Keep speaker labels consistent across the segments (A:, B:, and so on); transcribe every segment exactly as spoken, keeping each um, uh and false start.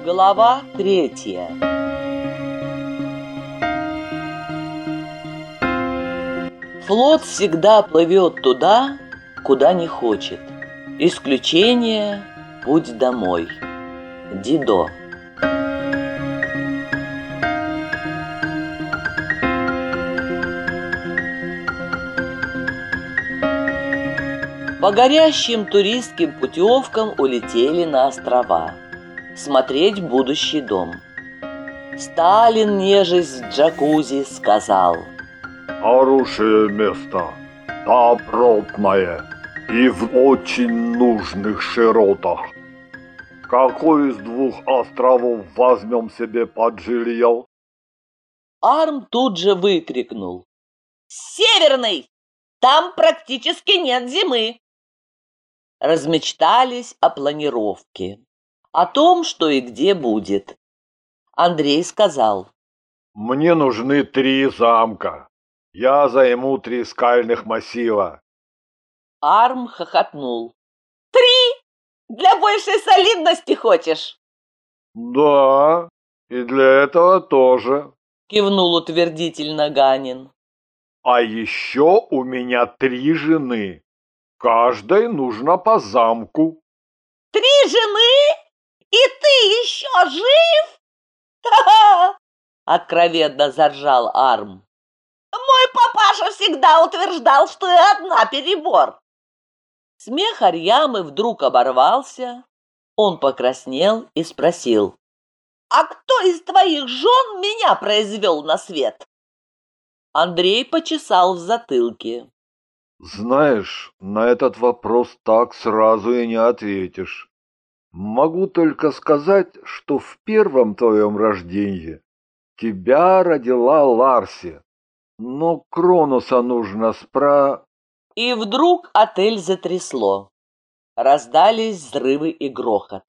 A: Глава третья. Флот всегда плывет туда, куда не хочет. Исключение – путь домой. Дидо. По горящим туристским путевкам улетели на острова смотреть будущий дом. Сталин, нежесть в джакузи, сказал:
B: «Хорошее место, добротное и в очень нужных широтах. Какой из двух островов возьмем себе под жилье?»
A: Арм тут же выкрикнул: «Северный! Там практически нет зимы!» Размечтались о планировке, о том, что и где будет. Андрей сказал:
B: «Мне нужны три замка. Я займу три скальных массива».
A: Арм хохотнул: «Три? Для большей солидности хочешь?»
B: «Да, и для этого тоже»,
A: — кивнул утвердительно Ганин.
B: «А еще у меня три жены. Каждой нужно по замку».
A: «Три жены? И ты еще жив?» «Ха-ха!» — откровенно заржал Арм. «Мой папаша всегда утверждал, что и одна перебор». Смех Арьямы вдруг оборвался. Он покраснел и спросил: «А кто из твоих жен меня произвел на свет?» Андрей почесал в затылке.
B: «Знаешь, на этот вопрос так сразу и не ответишь. Могу только сказать, что в первом твоем рождении тебя родила Ларси, но Кронуса нужно спра...»
A: И вдруг отель затрясло. Раздались взрывы и грохот.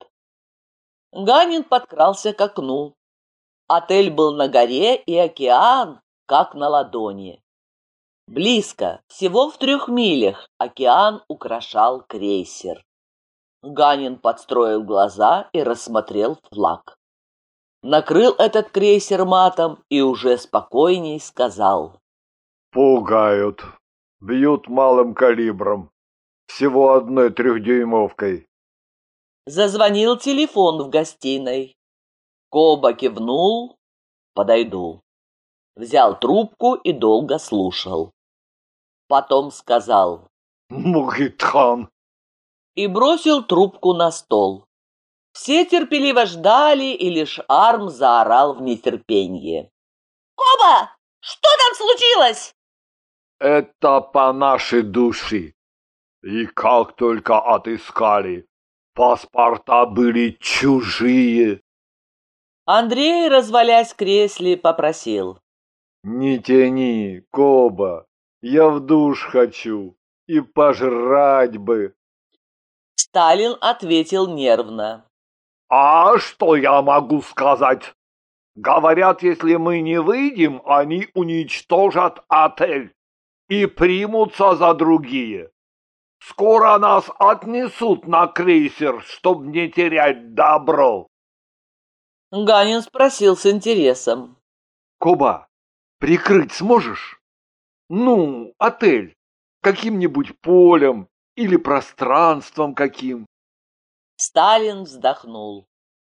A: Ганин подкрался к окну. Отель был на горе, и океан как на ладони. Близко, всего в трех милях, океан украшал крейсер. Ганин подстроил глаза и рассмотрел флаг. Накрыл этот крейсер матом и уже спокойней сказал:
B: «Пугают. Бьют малым калибром. Всего одной трехдюймовкой».
A: Зазвонил телефон в гостиной. Коба кивнул: «Подойду». Взял трубку и долго слушал. Потом сказал:
B: «Мухитхан!»
A: и бросил трубку на стол. Все терпеливо ждали, и лишь Арм заорал в нетерпении: «Коба, что там случилось?»
B: «Это по нашей душе. И как только отыскали, паспорта были чужие».
A: Андрей, развалясь в кресле, попросил:
B: «Не тяни, Коба, я в душ хочу и пожрать бы».
A: Сталин ответил нервно:
B: «А что я могу сказать? Говорят, если мы не выйдем, они уничтожат отель и примутся за другие. Скоро нас отнесут на крейсер, чтобы не терять добро».
A: Ганин спросил с интересом:
B: «Коба, прикрыть сможешь? Ну, отель, каким-нибудь полем или пространством каким?»
A: Сталин вздохнул: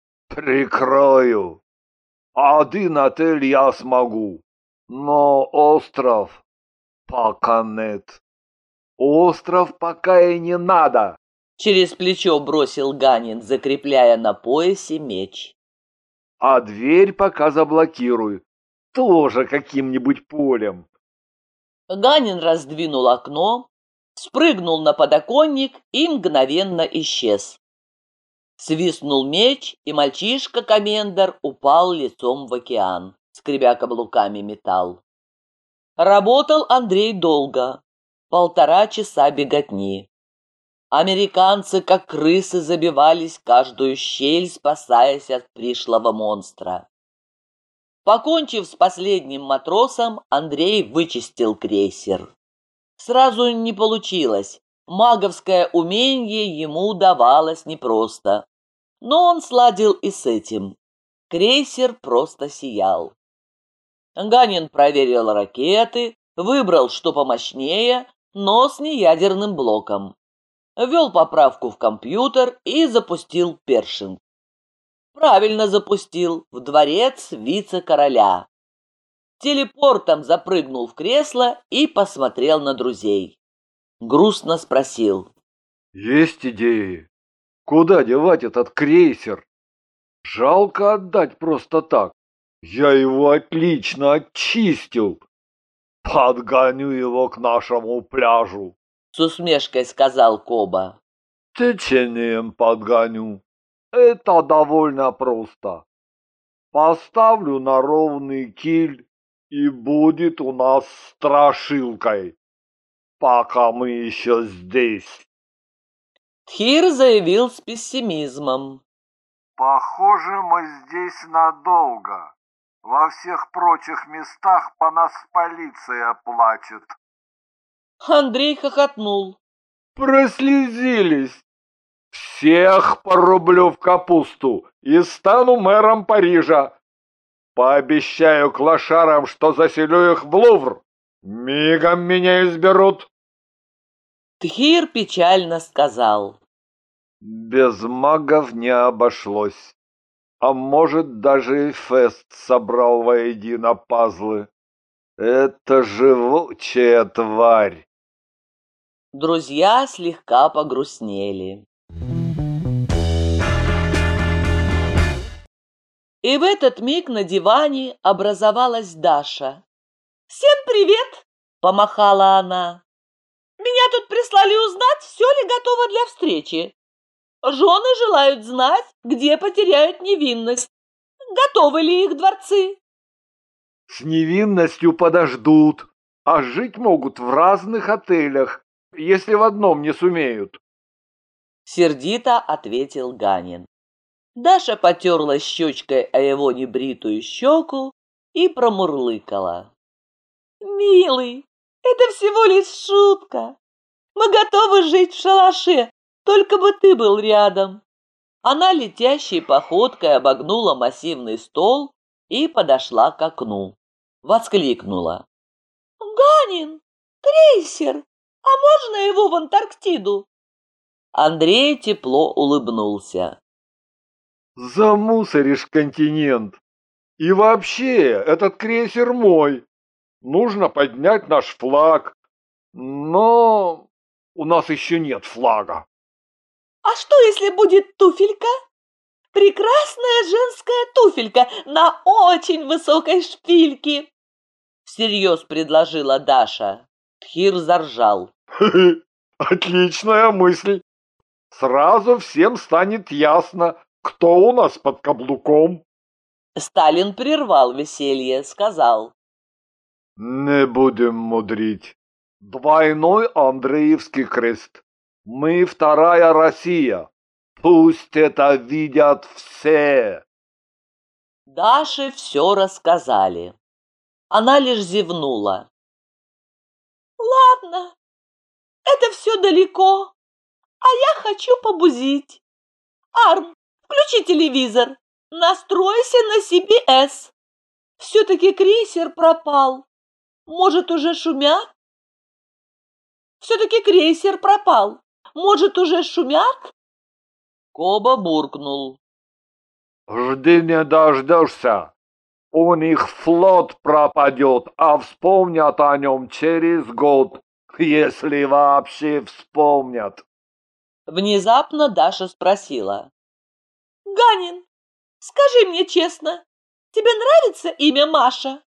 B: «Прикрою. Один отель я смогу, но остров пока нет. Остров пока и не надо».
A: Через плечо бросил Ганин, закрепляя на поясе меч.
B: «А дверь пока заблокируй, тоже каким-нибудь полем».
A: Ганин раздвинул окно, спрыгнул на подоконник и мгновенно исчез. Свистнул меч, и мальчишка-комендар упал лицом в океан, скребя каблуками металл. Работал Андрей долго, полтора часа беготни. Американцы, как крысы, забивались в каждую щель, спасаясь от пришлого монстра. Покончив с последним матросом, Андрей вычистил крейсер. Сразу не получилось, маговское умение ему давалось непросто. Но он сладил и с этим. Крейсер просто сиял. Ганин проверил ракеты, выбрал, что помощнее, но с неядерным блоком. Ввел поправку в компьютер и запустил Першинг. Правильно запустил, в дворец вице-короля. Телепортом запрыгнул в кресло и посмотрел на друзей. Грустно спросил.
B: Есть идеи? Куда девать этот крейсер? Жалко отдать просто так. Я его отлично очистил. Подгоню его к нашему пляжу.
A: С усмешкой сказал Коба.
B: Течением подгоню. Это довольно просто. Поставлю на ровный киль, и будет у нас страшилкой, пока мы еще здесь.
A: Тхир заявил с пессимизмом.
B: Похоже, мы здесь надолго. Во всех прочих местах по нас полиция плачет.
A: Андрей хохотнул.
B: Прослезились. Всех порублю в капусту и стану мэром Парижа. Пообещаю клошарам, что заселю их в Лувр. Мигом меня изберут.
A: Тхир печально сказал.
B: Без магов не обошлось. А может, даже и Фест собрал воедино пазлы. Это живучая тварь.
A: Друзья слегка погрустнели. И в этот миг на диване образовалась Даша. «Всем привет!» – помахала она. «Меня тут прислали узнать, все ли готово для встречи. Жены желают знать, где потеряют невинность. Готовы ли их дворцы?»
B: С невинностью подождут, а жить могут в разных отелях, если в одном не сумеют.
A: Сердито ответил Ганин. Даша потерлась щечкой о его небритую щеку и промурлыкала. «Милый, это всего лишь шутка. Мы готовы жить в шалаше, только бы ты был рядом». Она летящей походкой обогнула массивный стол и подошла к окну. Воскликнула. «Ганин, крейсер, а можно его в Антарктиду?» Андрей тепло улыбнулся.
B: Замусоришь континент. И вообще, этот крейсер мой. Нужно поднять наш флаг. Но у нас еще нет флага.
A: «А что, если будет туфелька? Прекрасная женская туфелька на очень высокой шпильке!» Всерьез предложила Даша. Тхир заржал.
B: Отличная мысль. Сразу всем станет ясно, кто у нас под каблуком.
A: Сталин прервал веселье, сказал.
B: Не будем мудрить. Двойной Андреевский крест. Мы вторая Россия. Пусть это видят все.
A: Даше все рассказали. Она лишь зевнула. «Ладно, это все далеко, а я хочу побузить. Арм, включи телевизор, настройся на си би эс. Все-таки крейсер пропал. Может, уже шумят? Все-таки крейсер пропал. Может, уже шумят?» Коба буркнул.
B: Жди не дождешься. У них флот пропадет, а вспомнят о нем через год, если вообще вспомнят.
A: Внезапно Даша спросила. «Ганин, скажи мне честно, тебе нравится имя Маша?»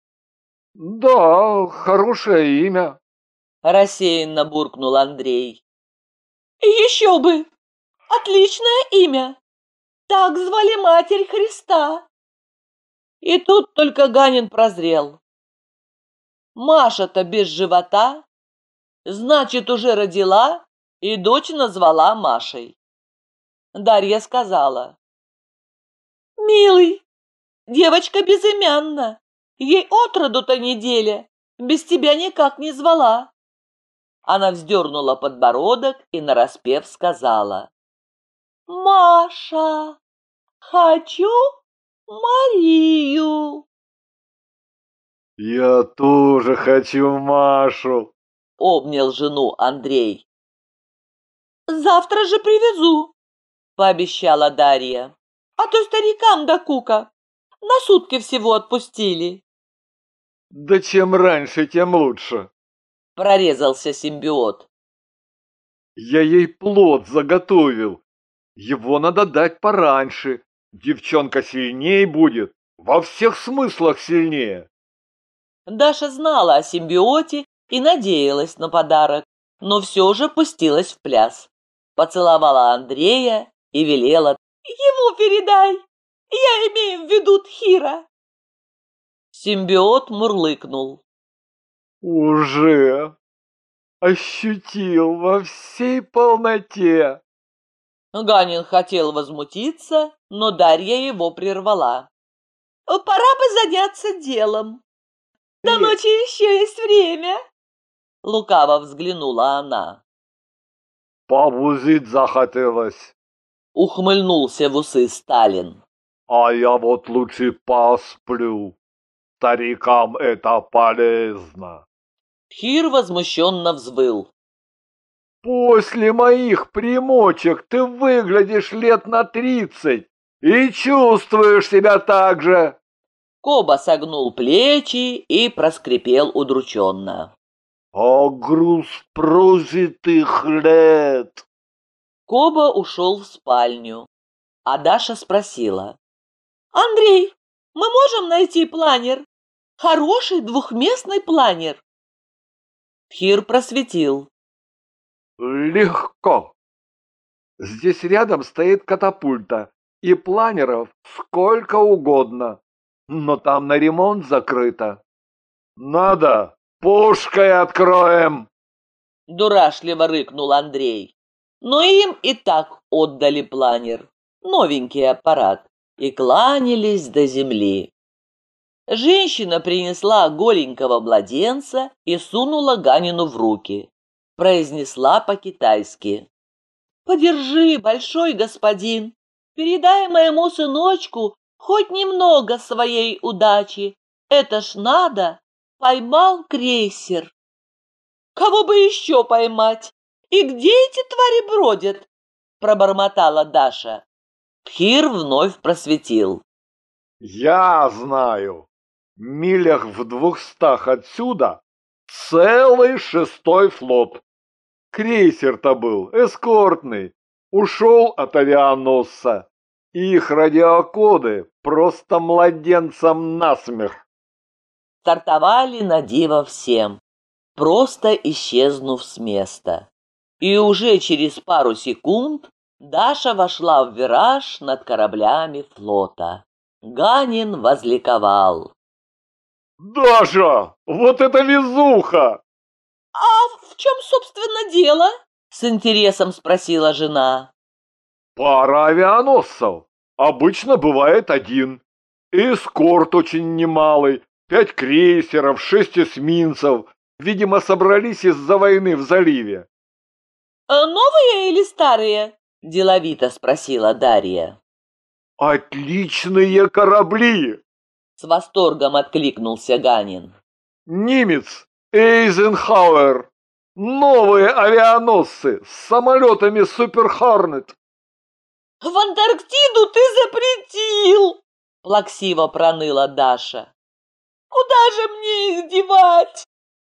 B: Да, хорошее имя.
A: Рассеянно буркнул Андрей. «Еще бы! Отличное имя! Так звали Матерь Христа!» И тут только Ганин прозрел. Маша-то без живота, значит, уже родила и дочь назвала Машей. Дарья сказала. «Милый, девочка безымянна, ей отроду-то неделя, без тебя никак не звала». Она вздернула подбородок и нараспев сказала. «Маша, хочу Марию.
B: Я тоже хочу Машу,
A: Обнял жену Андрей. Завтра же привезу, пообещала Дарья. А то старикам до кука. На сутки всего отпустили.
B: Да чем раньше, тем лучше.
A: Прорезался симбиот.
B: Я ей плод заготовил. Его надо дать пораньше. Девчонка сильнее будет, во всех смыслах сильнее.
A: Даша знала о симбиоте и надеялась на подарок, но все же пустилась в пляс. Поцеловала Андрея и велела: «Ему передай, я имею в виду Тхира». Симбиот мурлыкнул.
B: Уже ощутил во всей полноте.
A: Ганин хотел возмутиться, но Дарья его прервала. «Пора бы заняться делом. До ночи еще есть время!» Лукаво взглянула она.
B: Повозить захотелось.
A: Ухмыльнулся в усы Сталин.
B: А я вот лучше посплю. Старикам это полезно.
A: Тхир возмущенно взвыл.
B: После моих примочек ты выглядишь лет на тридцать и чувствуешь себя так же.
A: Коба согнул плечи и проскрипел удрученно.
B: А груз прожитых лет.
A: Коба ушел в спальню, а Даша спросила. «Андрей, мы можем найти планер? Хороший двухместный планер?» Тхир просветил.
B: Легко. Здесь рядом стоит катапульта, и планеров сколько угодно, но там на ремонт закрыто. Надо, пушкой откроем.
A: Дурашливо рыкнул Андрей. Но им и так отдали планер, новенький аппарат, и кланялись до земли. Женщина принесла голенького младенца и сунула Ганину в руки. Произнесла по-китайски. «Подержи, большой господин, передай моему сыночку хоть немного своей удачи. Это ж надо, поймал крейсер». «Кого бы еще поймать? И где эти твари бродят?» пробормотала Даша. Тхир вновь просветил.
B: Я знаю. Милях в двухстах отсюда целый шестой флот. Крейсер-то был эскортный, ушел от авианосца. Их радиокоды просто младенцам насмех.
A: Стартовали на диво всем, просто исчезнув с места. И уже через пару секунд Даша вошла в вираж над кораблями флота. Ганин возликовал.
B: Даша, вот это везуха!
A: «А в чем, собственно, дело?» — с интересом спросила жена.
B: Пара авианосцев. Обычно бывает один. Эскорт очень немалый. Пять крейсеров, шесть эсминцев. Видимо, собрались из-за войны в заливе.
A: «А новые или старые?» — деловито спросила Дарья.
B: Отличные корабли!
A: С восторгом откликнулся Ганин.
B: Немец Эйзенхауэр. Новые авианосцы с самолетами Супер Хорнет.
A: «В Антарктиду ты запретил!» — плаксиво проныла Даша. «Куда же мне их девать?»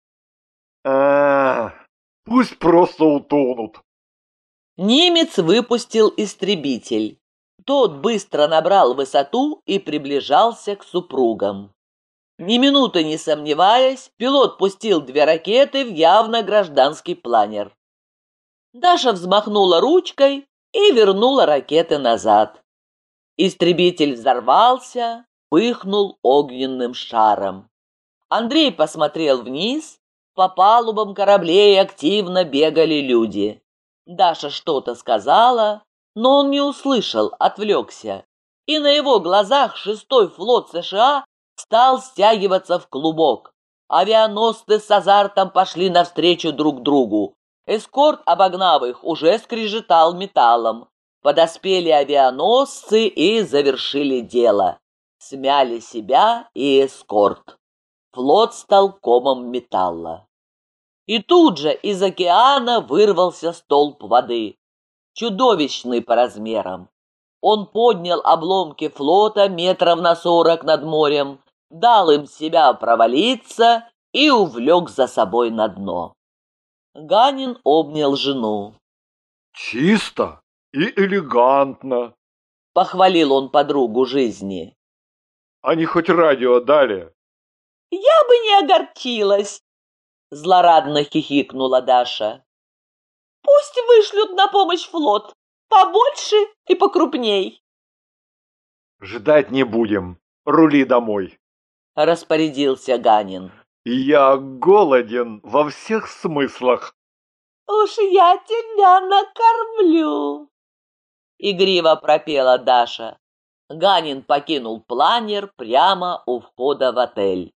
B: А, пусть просто утонут.
A: Немец выпустил истребитель. Тот быстро набрал высоту и приближался к супругам. Ни минуты не сомневаясь, пилот пустил две ракеты в явно гражданский планер. Даша взмахнула ручкой и вернула ракеты назад. Истребитель взорвался, пыхнул огненным шаром. Андрей посмотрел вниз, по палубам кораблей активно бегали люди. Даша что-то сказала, но он не услышал, отвлекся. И на его глазах шестой флот США стал стягиваться в клубок. Авианосцы с азартом пошли навстречу друг другу. Эскорт, обогнав их, уже скрежетал металлом. Подоспели авианосцы и завершили дело. Смяли себя и эскорт. Флот стал комом металла. И тут же из океана вырвался столб воды, чудовищный по размерам. Он поднял обломки флота метров на сорок над морем, дал им себя провалиться и увлек за собой на дно. Ганин обнял жену.
B: «Чисто и элегантно»,
A: — похвалил он подругу жизни.
B: «Они хоть радио дали?»
A: «Я бы не огорчилась», — злорадно хихикнула Даша. «Пусть вышлют на помощь флот, побольше и покрупней».
B: «Ждать не будем, рули домой»,
A: — распорядился Ганин.
B: «Я голоден во всех смыслах».
A: «Уж я тебя накормлю», — игриво пропела Даша. Ганин покинул планер прямо у входа в отель.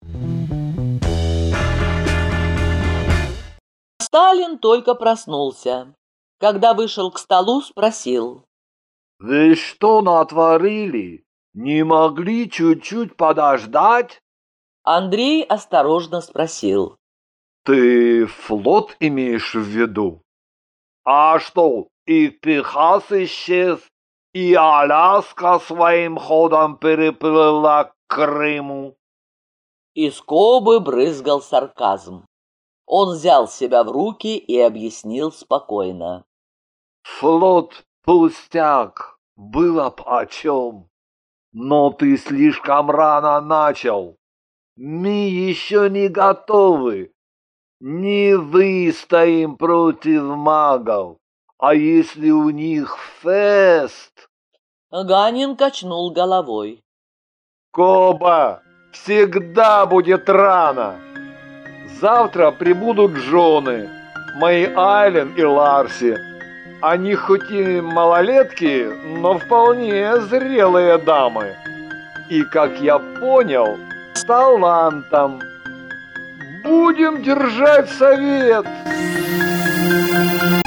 A: Сталин только проснулся. Когда вышел к столу, спросил:
B: «Вы что натворили? Не могли чуть-чуть подождать?»
A: Андрей осторожно спросил:
B: «Ты флот имеешь в виду? А что, и Техас исчез, и Аляска своим ходом переплыла к Крыму?»
A: Из Кобы брызгал сарказм. Он взял себя в руки и объяснил спокойно:
B: «Флот пустяк, было б о чем. Но ты слишком рано начал. Мы еще не готовы. Не выстоим против магов. А если у них фест?»
A: Ганин качнул головой.
B: «Коба, всегда будет рано. Завтра прибудут жены, мои Айлен и Ларси. Они хоть и малолетки, но вполне зрелые дамы. И, как я понял, с талантом. Будем держать совет».